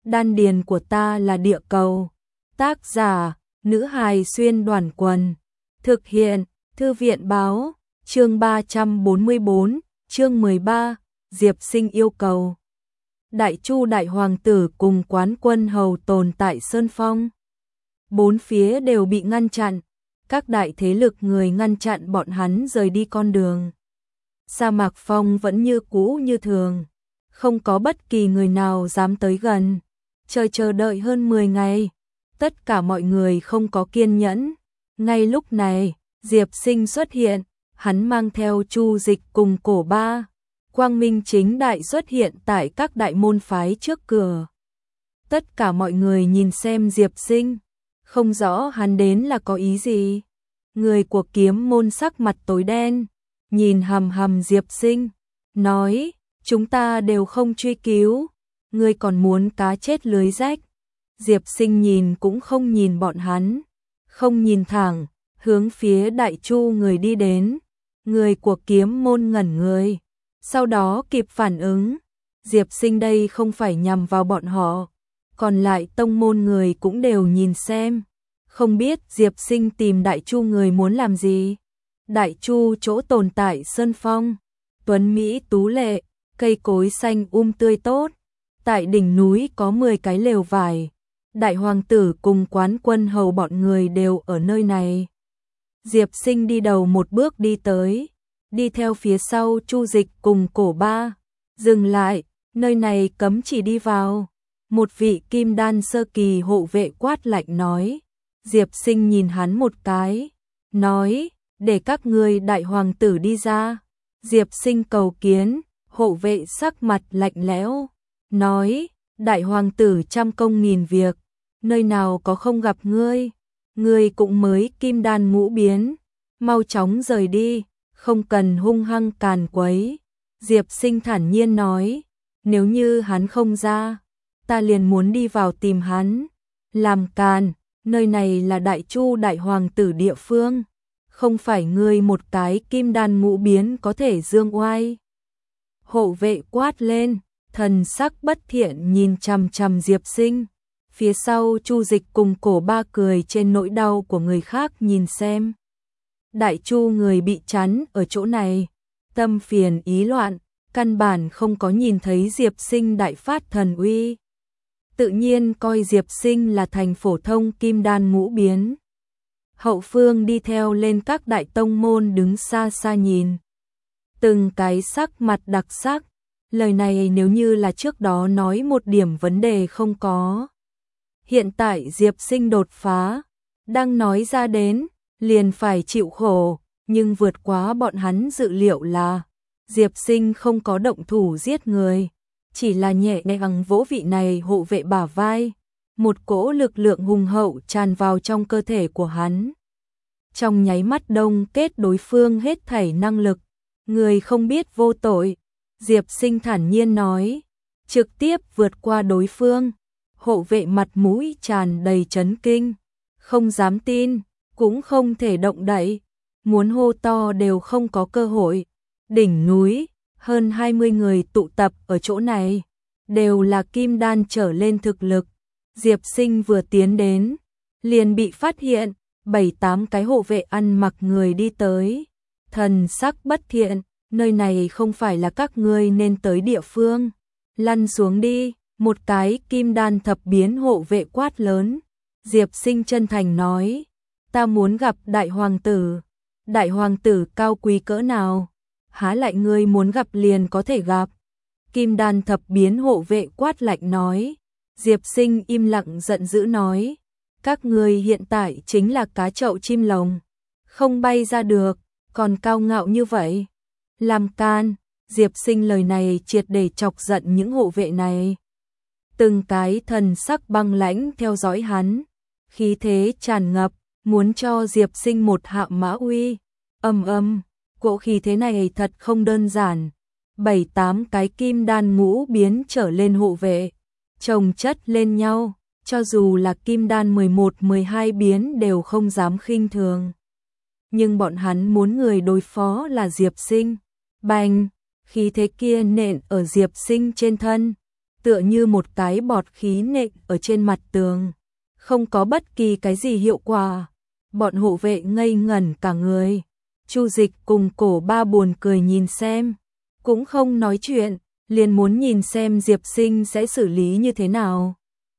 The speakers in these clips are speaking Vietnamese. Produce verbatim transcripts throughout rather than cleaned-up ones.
Đan điền của ta là địa cầu. Tác giả, nữ hài xuyên đoàn quần. Thực hiện, thư viện báo, chương ba trăm bốn mươi bốn, chương mười ba, Diệp Sinh yêu cầu. Đại Chu đại hoàng tử cùng quán quân hầu tồn tại Sơn Phong. Bốn phía đều bị ngăn chặn, các đại thế lực người ngăn chặn bọn hắn rời đi con đường. Sa mạc phong vẫn như cũ như thường, không có bất kỳ người nào dám tới gần. Chờ chờ đợi hơn mười ngày, tất cả mọi người không có kiên nhẫn. Ngay lúc này, Diệp Sinh xuất hiện, hắn mang theo Chu Dịch cùng Cổ Ba, quang minh chính đại xuất hiện tại các đại môn phái trước cửa. Tất cả mọi người nhìn xem Diệp Sinh, không rõ hắn đến là có ý gì. Người của Kiếm môn sắc mặt tối đen, nhìn hằm hằm Diệp Sinh, nói, chúng ta đều không truy cứu, ngươi còn muốn cá chết lưới rách. Diệp Sinh nhìn cũng không nhìn bọn hắn, không nhìn thẳng, hướng phía Đại Chu người đi đến. Người của Kiếm môn ngẩn người, sau đó kịp phản ứng, Diệp Sinh đây không phải nhằm vào bọn họ. Còn lại tông môn người cũng đều nhìn xem, không biết Diệp Sinh tìm Đại Chu người muốn làm gì. Đại Chu chỗ tồn tại Sơn Phong, tuấn mỹ tú lệ, cây cối xanh um tươi tốt. Tại đỉnh núi có mười cái lều vải, đại hoàng tử cùng quán quân hầu bọn người đều ở nơi này. Diệp Sinh đi đầu một bước đi tới, đi theo phía sau Chu Dịch cùng Cổ Ba, dừng lại, nơi này cấm chỉ đi vào. Một vị kim đan sơ kỳ hộ vệ quát lạnh nói. Diệp Sinh nhìn hắn một cái, nói, để các ngươi đại hoàng tử đi ra. Diệp Sinh cầu kiến, hộ vệ sắc mặt lạnh lẽo, nói, đại hoàng tử trăm công nghìn việc, nơi nào có không gặp ngươi, ngươi cũng mới kim đan ngũ biến, mau chóng rời đi, không cần hung hăng càn quấy. Diệp Sinh thản nhiên nói, nếu như hắn không ra, ta liền muốn đi vào tìm hắn, làm càn, nơi này là Đại Chu đại hoàng tử địa phương, không phải ngươi một cái kim đan ngũ biến có thể dương oai. Hộ vệ quát lên, thần sắc bất thiện nhìn chằm chằm Diệp Sinh. Phía sau Chu Dịch cùng Cổ Ba cười trên nỗi đau của người khác nhìn xem. Đại Chu người bị chắn ở chỗ này, tâm phiền ý loạn, căn bản không có nhìn thấy Diệp Sinh đại phát thần uy. Tự nhiên coi Diệp Sinh là thành phổ thông kim đan ngũ biến. Hậu phương đi theo lên các đại tông môn đứng xa xa nhìn. Từng cái sắc mặt đặc sắc, lời này nếu như là trước đó nói một điểm vấn đề không có. Hiện tại Diệp Sinh đột phá, đang nói ra đến, liền phải chịu khổ, nhưng vượt quá bọn hắn dự liệu là Diệp Sinh không có động thủ giết người, chỉ là nhẹ nhàng vỗ vị này hộ vệ bả vai, một cỗ lực lượng hùng hậu tràn vào trong cơ thể của hắn. Trong nháy mắt đông kết đối phương hết thảy năng lực, người không biết vô tội, Diệp Sinh thản nhiên nói, trực tiếp vượt qua đối phương. Hộ vệ mặt mũi tràn đầy chấn kinh, không dám tin, cũng không thể động đậy, muốn hô to đều không có cơ hội. Đỉnh núi, hơn hai mươi người tụ tập ở chỗ này, đều là kim đan trở lên thực lực. Diệp Sinh vừa tiến đến, liền bị phát hiện, bảy tám cái hộ vệ ăn mặc người đi tới. Thần sắc bất thiện, nơi này không phải là các ngươi nên tới địa phương, lăn xuống đi. Một cái kim đan thập biến hộ vệ quát lớn. Diệp Sinh chân thành nói, ta muốn gặp đại hoàng tử. Đại hoàng tử cao quý cỡ nào, há lại ngươi muốn gặp liền có thể gặp. Kim đan thập biến hộ vệ quát lạnh nói. Diệp Sinh im lặng giận dữ nói, các ngươi hiện tại chính là cá chậu chim lồng, không bay ra được, còn cao ngạo như vậy. Làm can, Diệp Sinh lời này triệt để chọc giận những hộ vệ này. Từng cái thần sắc băng lãnh theo dõi hắn, khí thế tràn ngập, muốn cho Diệp Sinh một hạ mã uy. Âm âm, cỗ khí thế này thật không đơn giản. Bảy tám cái kim đan ngũ biến trở lên hộ vệ, chồng chất lên nhau, cho dù là kim đan mười một mười hai biến đều không dám khinh thường. Nhưng bọn hắn muốn người đối phó là Diệp Sinh. Bành, khí thế kia nện ở Diệp Sinh trên thân. tựa như một cái bọt khí nện ở trên mặt tường, không có bất kỳ cái gì hiệu quả. Bọn hộ vệ ngây ngẩn cả người. Chu Dịch cùng Cổ Ba buồn cười nhìn xem, cũng không nói chuyện, liền muốn nhìn xem Diệp Sinh sẽ xử lý như thế nào.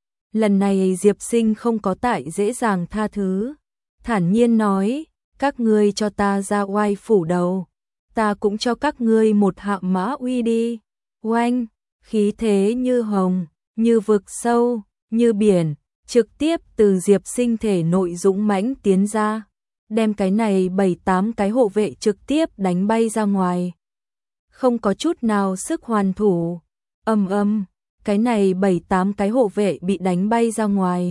Lần này Diệp Sinh không có tại dễ dàng tha thứ, thản nhiên nói, các ngươi cho ta ra oai phủ đầu, ta cũng cho các ngươi một hạ mã uy đi. Oanh, khí thế như hồng, như vực sâu, như biển, trực tiếp từ Diệp Sinh thể nội dũng mãnh tiến ra, đem cái này bảy tám cái hộ vệ trực tiếp đánh bay ra ngoài. Không có chút nào sức hoàn thủ. Ầm ầm, cái này bảy tám cái hộ vệ bị đánh bay ra ngoài,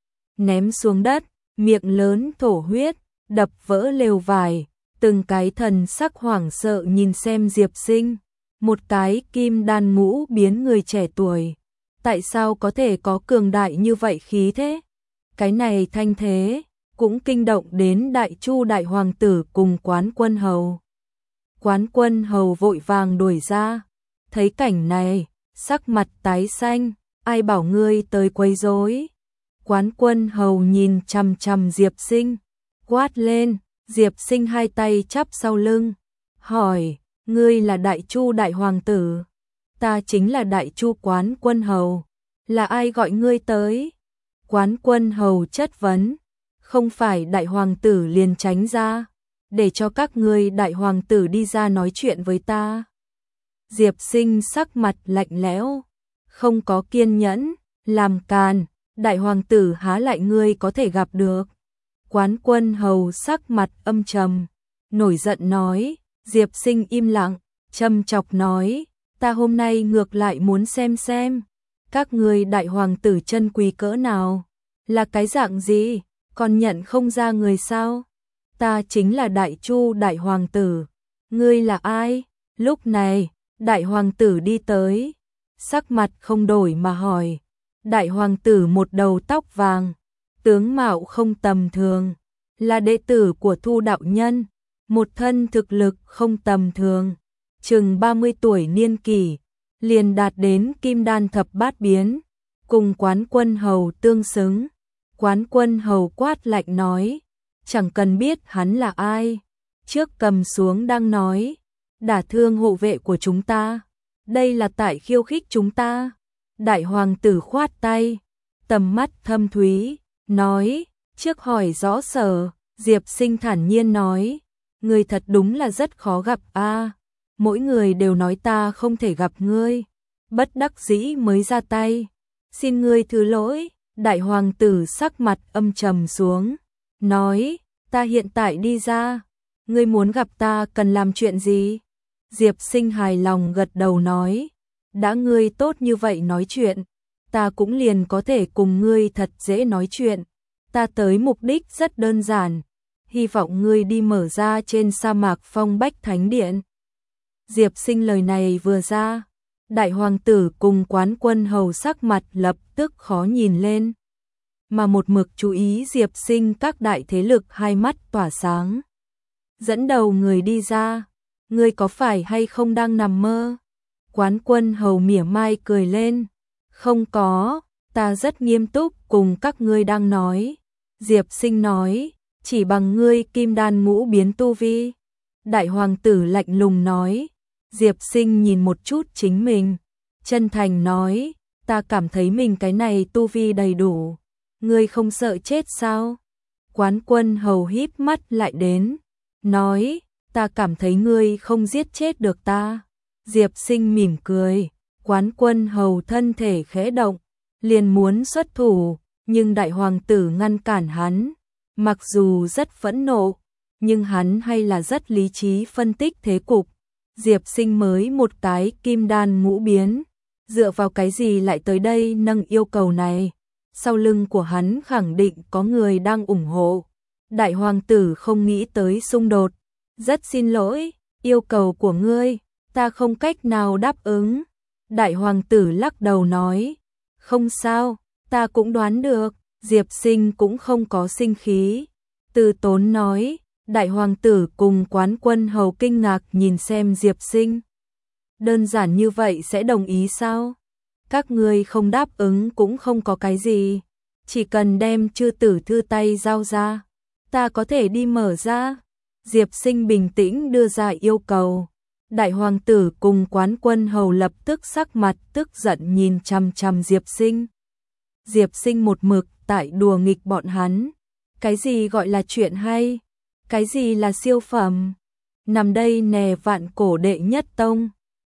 ném xuống đất, miệng lớn thổ huyết, đập vỡ lều vải, từng cái thần sắc hoảng sợ nhìn xem Diệp Sinh, một cái kim đan ngũ biến người trẻ tuổi, tại sao có thể có cường đại như vậy khí thế? Cái này thanh thế cũng kinh động đến Đại Chu đại hoàng tử cùng Quán Quân hầu. Quán Quân hầu vội vàng đuổi ra, thấy cảnh này, sắc mặt tái xanh, ai bảo ngươi tới quấy rối? Quán Quân hầu nhìn chằm chằm Diệp Sinh, quát lên. Diệp Sinh hai tay chắp sau lưng, hỏi, ngươi là Đại Chu đại hoàng tử? Ta chính là Đại Chu Quán Quân hầu, là ai gọi ngươi tới? Quán Quân hầu chất vấn, không phải đại hoàng tử liền tránh ra, để cho các ngươi đại hoàng tử đi ra nói chuyện với ta. Diệp Sinh sắc mặt lạnh lẽo, không có kiên nhẫn, làm càn, đại hoàng tử há lại ngươi có thể gặp được. Quán Quân hầu sắc mặt âm trầm, nổi giận nói. Diệp Sinh im lặng, châm chọc nói, ta hôm nay ngược lại muốn xem xem, các ngươi đại hoàng tử chân quý cỡ nào, là cái dạng gì, còn nhận không ra người sao? Ta chính là Đại Chu đại hoàng tử, ngươi là ai? Lúc này, đại hoàng tử đi tới, sắc mặt không đổi mà hỏi. Đại hoàng tử một đầu tóc vàng, tướng mạo không tầm thường, là đệ tử của Thu đạo nhân, một thân thực lực không tầm thường, chừng ba mươi tuổi niên kỷ, liền đạt đến kim đan thập bát biến, cùng Quán Quân hầu tương xứng. Quán Quân hầu quát lạnh nói, chẳng cần biết hắn là ai, trước cầm xuống đang nói, đả thương hộ vệ của chúng ta, đây là tại khiêu khích chúng ta. Đại hoàng tử khoát tay, tầm mắt thâm thúy, nói, trước hỏi rõ sở. Diệp Sinh thản nhiên nói, người thật đúng là rất khó gặp a, mỗi người đều nói ta không thể gặp ngươi, bất đắc dĩ mới ra tay, xin ngươi thứ lỗi. Đại hoàng tử sắc mặt âm trầm xuống, nói, ta hiện tại đi ra, ngươi muốn gặp ta cần làm chuyện gì? Diệp Sinh hài lòng gật đầu nói, đã ngươi tốt như vậy nói chuyện, ta cũng liền có thể cùng ngươi thật dễ nói chuyện. Ta tới mục đích rất đơn giản, hy vọng ngươi đi mở ra trên sa mạc Phong Bách Thánh Điện. Diệp Sinh lời này vừa ra, đại hoàng tử cùng Quán Quân hầu sắc mặt lập tức khó nhìn lên, mà một mực chú ý Diệp Sinh các đại thế lực hai mắt tỏa sáng. Dẫn đầu người đi ra, ngươi có phải hay không đang nằm mơ? Quán Quân hầu mỉa mai cười lên, không có, ta rất nghiêm túc cùng các ngươi đang nói. Diệp Sinh nói, chỉ bằng ngươi kim đan ngũ biến tu vi. Đại hoàng tử lạnh lùng nói. Diệp Sinh nhìn một chút chính mình, chân thành nói, ta cảm thấy mình cái này tu vi đầy đủ, ngươi không sợ chết sao? Quán Quân hầu híp mắt lại đến, nói, ta cảm thấy ngươi không giết chết được ta. Diệp Sinh mỉm cười, Quán Quân hầu thân thể khẽ động, liền muốn xuất thủ, nhưng đại hoàng tử ngăn cản hắn. Mặc dù rất phẫn nộ, nhưng hắn hay là rất lý trí phân tích thế cục. Diệp Sinh mới một cái kim đan ngũ biến, dựa vào cái gì lại tới đây nâng yêu cầu này? Sau lưng của hắn khẳng định có người đang ủng hộ. Đại hoàng tử không nghĩ tới xung đột, rất xin lỗi, yêu cầu của ngươi, ta không cách nào đáp ứng. Đại hoàng tử lắc đầu nói, không sao, ta cũng đoán được. Diệp Sinh cũng không có sinh khí, từ tốn nói. Đại hoàng tử cùng Quán Quân hầu kinh ngạc nhìn xem Diệp Sinh. Đơn giản như vậy sẽ đồng ý sao? các ngươi không đáp ứng cũng không có cái gì, chỉ cần đem chư tử thư tay giao ra, ta có thể đi mở ra. Diệp Sinh bình tĩnh đưa ra yêu cầu. Đại hoàng tử cùng Quán Quân hầu lập tức sắc mặt tức giận nhìn chằm chằm Diệp Sinh. Diệp Sinh một mực tại đùa nghịch bọn hắn. Cái gì gọi là chuyện hay? Cái gì là siêu phẩm? Nằm đây nè vạn cổ đệ nhất tông.